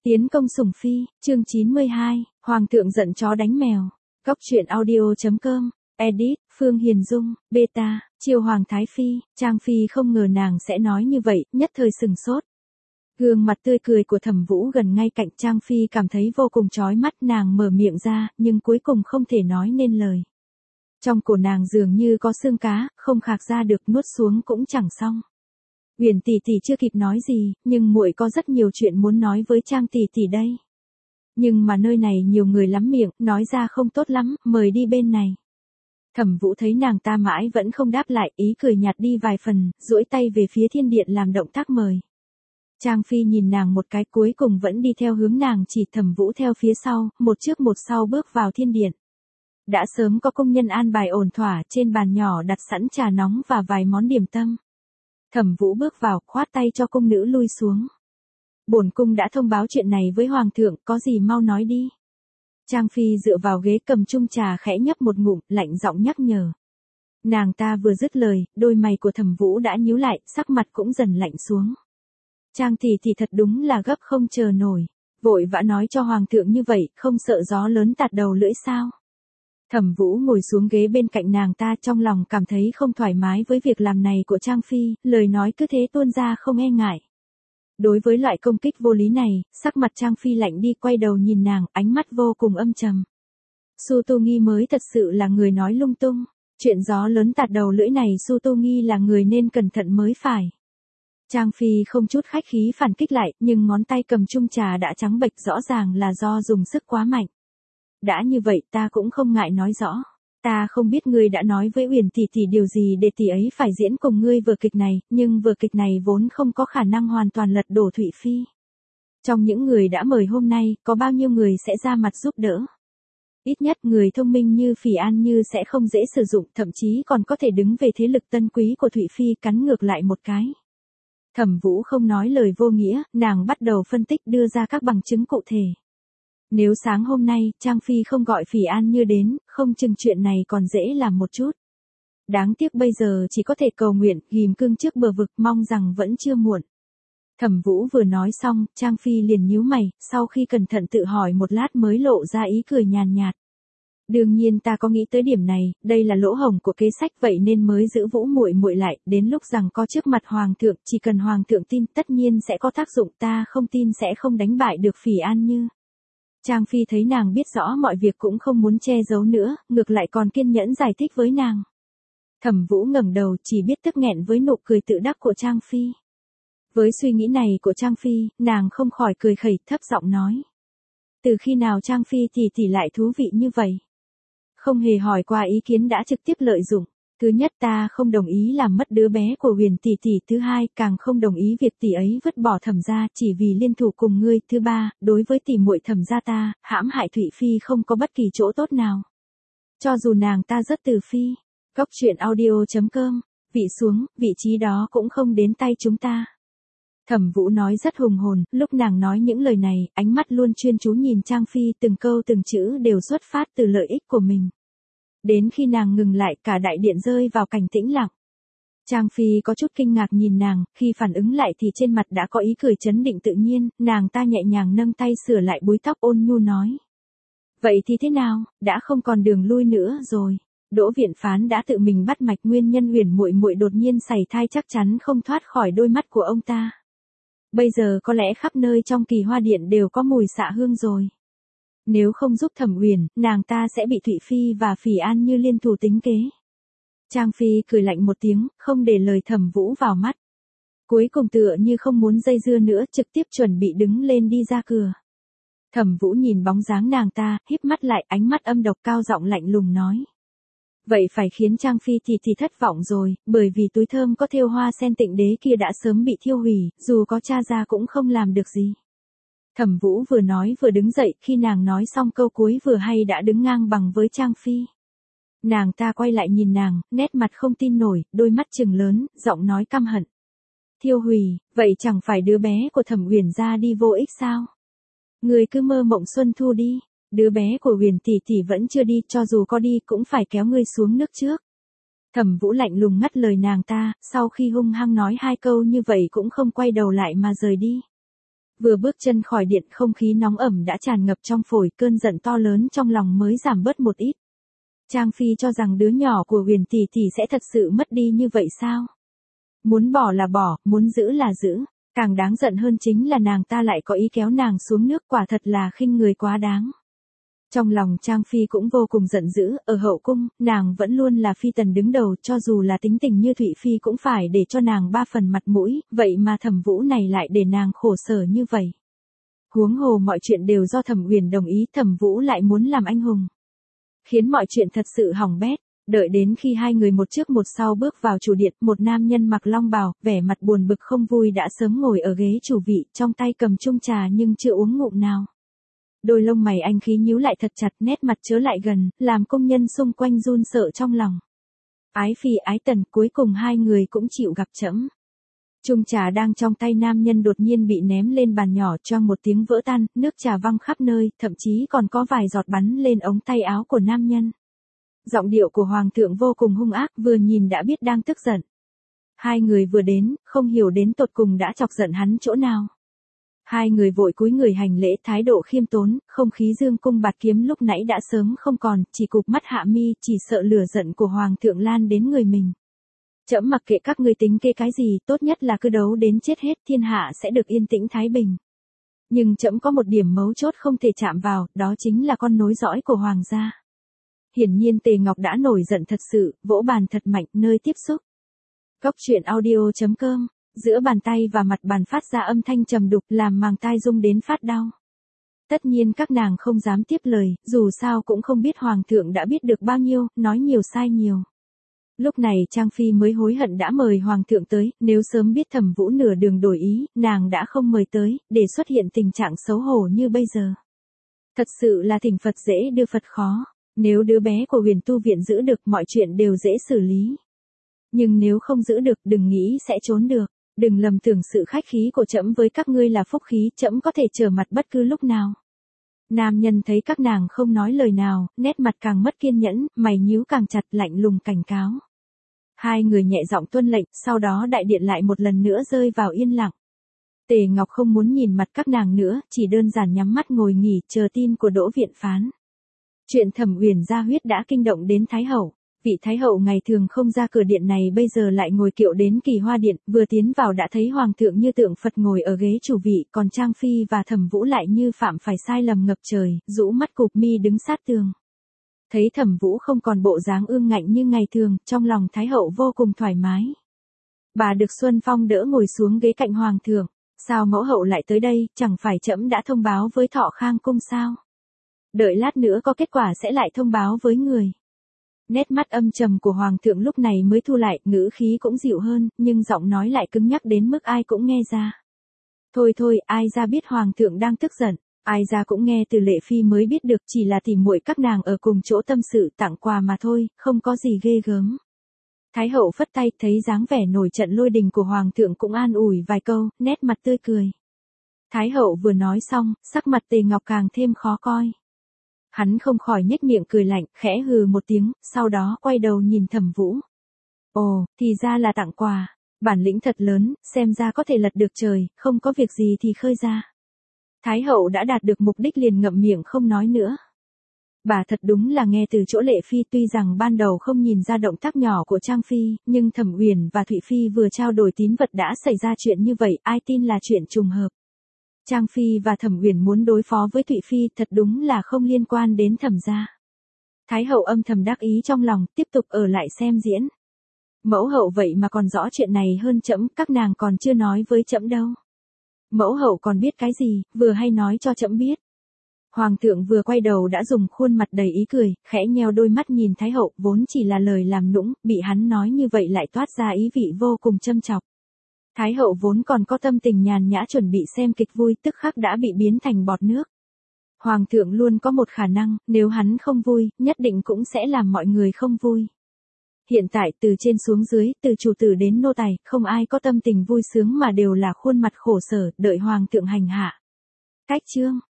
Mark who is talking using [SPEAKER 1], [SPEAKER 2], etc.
[SPEAKER 1] Tiến công sủng phi, chương 92, Hoàng thượng giận chó đánh mèo. Góc truyện audio.com, edit, Phương Hiền Dung, beta, chiêu Hoàng Thái Phi, Trang Phi không ngờ nàng sẽ nói như vậy, nhất thời sừng sốt. Gương mặt tươi cười của Thẩm Vũ gần ngay cạnh Trang Phi cảm thấy vô cùng chói mắt, nàng mở miệng ra, nhưng cuối cùng không thể nói nên lời. Trong cổ nàng dường như có xương cá, không khạc ra được, nuốt xuống cũng chẳng xong. Huyền tỷ tỷ chưa kịp nói gì, nhưng muội có rất nhiều chuyện muốn nói với Trang tỷ tỷ đây. Nhưng mà nơi này nhiều người lắm miệng, nói ra không tốt lắm, mời đi bên này. Thẩm Vũ thấy nàng ta mãi vẫn không đáp lại, ý cười nhạt đi vài phần, duỗi tay về phía thiên điện làm động tác mời. Trang Phi nhìn nàng một cái, cuối cùng vẫn đi theo hướng nàng chỉ. Thẩm Vũ theo phía sau, một trước một sau bước vào thiên điện. Đã sớm có công nhân an bài ổn thỏa, trên bàn nhỏ đặt sẵn trà nóng và vài món điểm tâm. Thẩm Vũ bước vào, khoát tay cho cung nữ lui xuống. Bổn cung đã thông báo chuyện này với Hoàng thượng, có gì mau nói đi. Trang Phi dựa vào ghế cầm chung trà khẽ nhấp một ngụm, lạnh giọng nhắc nhở. Nàng ta vừa dứt lời, đôi mày của Thẩm Vũ đã nhíu lại, sắc mặt cũng dần lạnh xuống. Trang tỷ thì thật đúng là gấp không chờ nổi, vội vã nói cho Hoàng thượng như vậy, không sợ gió lớn tạt đầu lưỡi sao? Thẩm Vũ ngồi xuống ghế bên cạnh nàng ta, trong lòng cảm thấy không thoải mái với việc làm này của Trang Phi, lời nói cứ thế tuôn ra không e ngại. Đối với loại công kích vô lý này, sắc mặt Trang Phi lạnh đi, quay đầu nhìn nàng, ánh mắt vô cùng âm trầm. Su Tu Nghi mới thật sự là người nói lung tung, chuyện gió lớn tạt đầu lưỡi này Su Tu Nghi là người nên cẩn thận mới phải. Trang Phi không chút khách khí phản kích lại, nhưng ngón tay cầm chung trà đã trắng bệch, rõ ràng là do dùng sức quá mạnh. Đã như vậy ta cũng không ngại nói rõ. Ta không biết ngươi đã nói với Uyển tỷ tỷ điều gì để tỷ ấy phải diễn cùng ngươi vở kịch này, nhưng vở kịch này vốn không có khả năng hoàn toàn lật đổ Thụy Phi. Trong những người đã mời hôm nay, có bao nhiêu người sẽ ra mặt giúp đỡ? Ít nhất người thông minh như Phỉ An Như sẽ không dễ sử dụng, thậm chí còn có thể đứng về thế lực tân quý của Thụy Phi, cắn ngược lại một cái. Thẩm Vũ không nói lời vô nghĩa, nàng bắt đầu phân tích, đưa ra các bằng chứng cụ thể. Nếu sáng hôm nay, Trang Phi không gọi Phỉ An Như đến, không chừng chuyện này còn dễ làm một chút. Đáng tiếc bây giờ chỉ có thể cầu nguyện, ghim cưng trước bờ vực, mong rằng vẫn chưa muộn. Thẩm Vũ vừa nói xong, Trang Phi liền nhíu mày, sau khi cẩn thận tự hỏi một lát mới lộ ra ý cười nhàn nhạt. Đương nhiên ta có nghĩ tới điểm này, đây là lỗ hổng của kế sách, vậy nên mới giữ Vũ muội muội lại, đến lúc rằng có trước mặt Hoàng thượng, chỉ cần Hoàng thượng tin tất nhiên sẽ có tác dụng, ta không tin sẽ không đánh bại được Phỉ An Như. Trang Phi thấy nàng biết rõ mọi việc cũng không muốn che giấu nữa, ngược lại còn kiên nhẫn giải thích với nàng. Thẩm Vũ ngẩng đầu, chỉ biết tức nghẹn với nụ cười tự đắc của Trang Phi. Với suy nghĩ này của Trang Phi, nàng không khỏi cười khẩy, thấp giọng nói. Từ khi nào Trang Phi tỷ lại thú vị như vậy? Không hề hỏi qua ý kiến đã trực tiếp lợi dụng. Thứ nhất, ta không đồng ý làm mất đứa bé của Huyền tỷ tỷ. Thứ hai, càng không đồng ý việc tỷ ấy vứt bỏ Thẩm gia chỉ vì liên thủ cùng ngươi. Thứ ba, đối với tỷ muội Thẩm gia ta, hãm hại Thụy Phi không có bất kỳ chỗ tốt nào. Cho dù nàng ta rất từ phi. Góc truyện audio.com, vị xuống, vị trí đó cũng không đến tay chúng ta. Thẩm Vũ nói rất hùng hồn, lúc nàng nói những lời này, ánh mắt luôn chuyên chú nhìn Trang Phi, từng câu từng chữ đều xuất phát từ lợi ích của mình. Đến khi nàng ngừng lại, cả đại điện rơi vào cảnh tĩnh lặng. Trang Phi có chút kinh ngạc nhìn nàng, khi phản ứng lại thì trên mặt đã có ý cười trấn định tự nhiên, nàng ta nhẹ nhàng nâng tay sửa lại búi tóc, ôn nhu nói. Vậy thì thế nào, đã không còn đường lui nữa rồi. Đỗ viện phán đã tự mình bắt mạch, nguyên nhân Huyền muội muội đột nhiên sảy thai chắc chắn không thoát khỏi đôi mắt của ông ta. Bây giờ có lẽ khắp nơi trong Kỳ Hoa Điện đều có mùi xạ hương rồi. Nếu không giúp Thẩm Uyển, nàng ta sẽ bị Thụy Phi và Phỉ An Như liên thủ tính kế. Trang Phi cười lạnh một tiếng, không để lời Thẩm Vũ vào mắt. Cuối cùng tựa như không muốn dây dưa nữa, trực tiếp chuẩn bị đứng lên đi ra cửa. Thẩm Vũ nhìn bóng dáng nàng ta, híp mắt lại, ánh mắt âm độc, cao giọng lạnh lùng nói. Vậy phải khiến Trang Phi thì thất vọng rồi, bởi vì túi thơm có thêu hoa sen Tịnh Đế kia đã sớm bị thiêu hủy, dù có tra ra cũng không làm được gì. Thẩm Vũ vừa nói vừa đứng dậy, khi nàng nói xong câu cuối vừa hay đã đứng ngang bằng với Trang Phi. Nàng ta quay lại nhìn nàng, nét mặt không tin nổi, đôi mắt trừng lớn, giọng nói căm hận. Thiêu hủy, vậy chẳng phải đứa bé của Thẩm Uyển ra đi vô ích sao? Người cứ mơ mộng xuân thu đi. Đứa bé của Huyền tỷ vẫn chưa đi, cho dù có đi cũng phải kéo ngươi xuống nước trước. Thẩm Vũ lạnh lùng ngắt lời nàng ta, sau khi hung hăng nói hai câu như vậy cũng không quay đầu lại mà rời đi. Vừa bước chân khỏi điện, không khí nóng ẩm đã tràn ngập trong phổi, cơn giận to lớn trong lòng mới giảm bớt một ít. Trang Phi cho rằng đứa nhỏ của Huyền tỷ tỷ sẽ thật sự mất đi như vậy sao? Muốn bỏ là bỏ, muốn giữ là giữ. Càng đáng giận hơn chính là nàng ta lại có ý kéo nàng xuống nước, quả thật là khinh người quá đáng. Trong lòng Trang Phi cũng vô cùng giận dữ, ở hậu cung, nàng vẫn luôn là phi tần đứng đầu, cho dù là tính tình như Thụy Phi cũng phải để cho nàng 3 phần mặt mũi, vậy mà Thẩm Vũ này lại để nàng khổ sở như vậy. Huống hồ mọi chuyện đều do Thẩm Uyển đồng ý, Thẩm Vũ lại muốn làm anh hùng. Khiến mọi chuyện thật sự hỏng bét. Đợi đến khi hai người một trước một sau bước vào chủ điện, một nam nhân mặc long bào, vẻ mặt buồn bực không vui đã sớm ngồi ở ghế chủ vị, trong tay cầm chung trà nhưng chưa uống ngụm nào. Đôi lông mày anh khí nhíu lại thật chặt, nét mặt chớ lại gần, làm công nhân xung quanh run sợ trong lòng. Ái Phi ái tần, cuối cùng hai người cũng chịu gặp trẫm. Chung trà đang trong tay nam nhân đột nhiên bị ném lên bàn nhỏ, choang một tiếng vỡ tan, nước trà văng khắp nơi, thậm chí còn có vài giọt bắn lên ống tay áo của nam nhân. Giọng điệu của hoàng thượng vô cùng hung ác, vừa nhìn đã biết đang tức giận. Hai người vừa đến, không hiểu đến tột cùng đã chọc giận hắn chỗ nào. Hai người vội cúi người hành lễ, thái độ khiêm tốn, không khí dương cung bạt kiếm lúc nãy đã sớm không còn, chỉ cụp mắt hạ mi, chỉ sợ lửa giận của hoàng thượng lan đến người mình. Trẫm mặc kệ các ngươi tính kế cái gì, tốt nhất là cứ đấu đến chết hết, thiên hạ sẽ được yên tĩnh thái bình. Nhưng trẫm có một điểm mấu chốt không thể chạm vào, đó chính là con nối dõi của hoàng gia. Hiển nhiên Tề Ngọc đã nổi giận thật sự, vỗ bàn thật mạnh, nơi tiếp xúc. Cốc truyện audio.com, giữa bàn tay và mặt bàn phát ra âm thanh trầm đục, làm màng tai rung đến phát đau. Tất nhiên các nàng không dám tiếp lời, dù sao cũng không biết hoàng thượng đã biết được bao nhiêu, nói nhiều sai nhiều. Lúc này Trang Phi mới hối hận đã mời hoàng thượng tới, nếu sớm biết Thẩm Vũ nửa đường đổi ý, nàng đã không mời tới, để xuất hiện tình trạng xấu hổ như bây giờ. Thật sự là thỉnh Phật dễ đưa Phật khó. Nếu đứa bé của Huyền tu viện giữ được, mọi chuyện đều dễ xử lý. Nhưng nếu không giữ được, đừng nghĩ sẽ trốn được. Đừng lầm tưởng sự khách khí của trẫm với các ngươi là phúc khí, trẫm có thể trở mặt bất cứ lúc nào. Nam nhân thấy các nàng không nói lời nào, nét mặt càng mất kiên nhẫn, mày nhíu càng chặt, lạnh lùng cảnh cáo. Hai người nhẹ giọng tuân lệnh, sau đó đại điện lại một lần nữa rơi vào yên lặng. Tề Ngọc không muốn nhìn mặt các nàng nữa, chỉ đơn giản nhắm mắt ngồi nghỉ, chờ tin của Đỗ viện phán. Chuyện Thẩm Uyển ra huyết đã kinh động đến Thái Hậu. Vị Thái Hậu ngày thường không ra cửa điện này bây giờ lại ngồi kiệu đến Kỳ Hoa Điện, vừa tiến vào đã thấy Hoàng thượng như tượng Phật ngồi ở ghế chủ vị, còn Trang Phi và Thẩm Vũ lại như phạm phải sai lầm ngập trời, rũ mắt cụp mi đứng sát tường. Thấy Thẩm Vũ không còn bộ dáng ương ngạnh như ngày thường, trong lòng Thái Hậu vô cùng thoải mái. Bà được Xuân Phong đỡ ngồi xuống ghế cạnh Hoàng thượng. Sao mẫu hậu lại tới đây, chẳng phải trẫm đã thông báo với Thọ Khang cung sao? Đợi lát nữa có kết quả sẽ lại thông báo với người. Nét mắt âm trầm của hoàng thượng lúc này mới thu lại, ngữ khí cũng dịu hơn, nhưng giọng nói lại cứng nhắc đến mức ai cũng nghe ra. Thôi thôi, ai ra biết hoàng thượng đang tức giận, ai ra cũng nghe từ Lệ Phi mới biết được, chỉ là tỉ muội các nàng ở cùng chỗ tâm sự tặng quà mà thôi, không có gì ghê gớm. Thái hậu phất tay, thấy dáng vẻ nổi trận lôi đình của hoàng thượng cũng an ủi vài câu, nét mặt tươi cười. Thái hậu vừa nói xong, sắc mặt Tề Ngọc càng thêm khó coi. Hắn không khỏi nhếch miệng cười lạnh, khẽ hừ một tiếng, sau đó quay đầu nhìn Thẩm Vũ. Ồ, thì ra là tặng quà, bản lĩnh thật lớn, xem ra có thể lật được trời, không có việc gì thì khơi ra. Thái hậu đã đạt được mục đích liền ngậm miệng không nói nữa. Bà thật đúng là nghe từ chỗ Lệ Phi, tuy rằng ban đầu không nhìn ra động tác nhỏ của Trang Phi, nhưng Thẩm Uyển và Thụy Phi vừa trao đổi tín vật đã xảy ra chuyện như vậy, ai tin là chuyện trùng hợp. Trang Phi và Thẩm Uyển muốn đối phó với Thụy Phi, thật đúng là không liên quan đến Thẩm gia. Thái hậu âm thầm đắc ý trong lòng, tiếp tục ở lại xem diễn. Mẫu hậu vậy mà còn rõ chuyện này hơn trẫm, các nàng còn chưa nói với trẫm đâu. Mẫu hậu còn biết cái gì, vừa hay nói cho trẫm biết. Hoàng thượng vừa quay đầu đã dùng khuôn mặt đầy ý cười, khẽ nheo đôi mắt nhìn Thái hậu, vốn chỉ là lời làm nũng, bị hắn nói như vậy lại toát ra ý vị vô cùng châm chọc. Thái hậu vốn còn có tâm tình nhàn nhã chuẩn bị xem kịch vui, tức khắc đã bị biến thành bọt nước. Hoàng thượng luôn có một khả năng, nếu hắn không vui, nhất định cũng sẽ làm mọi người không vui. Hiện tại từ trên xuống dưới, từ chủ tử đến nô tài, không ai có tâm tình vui sướng mà đều là khuôn mặt khổ sở, đợi hoàng thượng hành hạ. Cách chương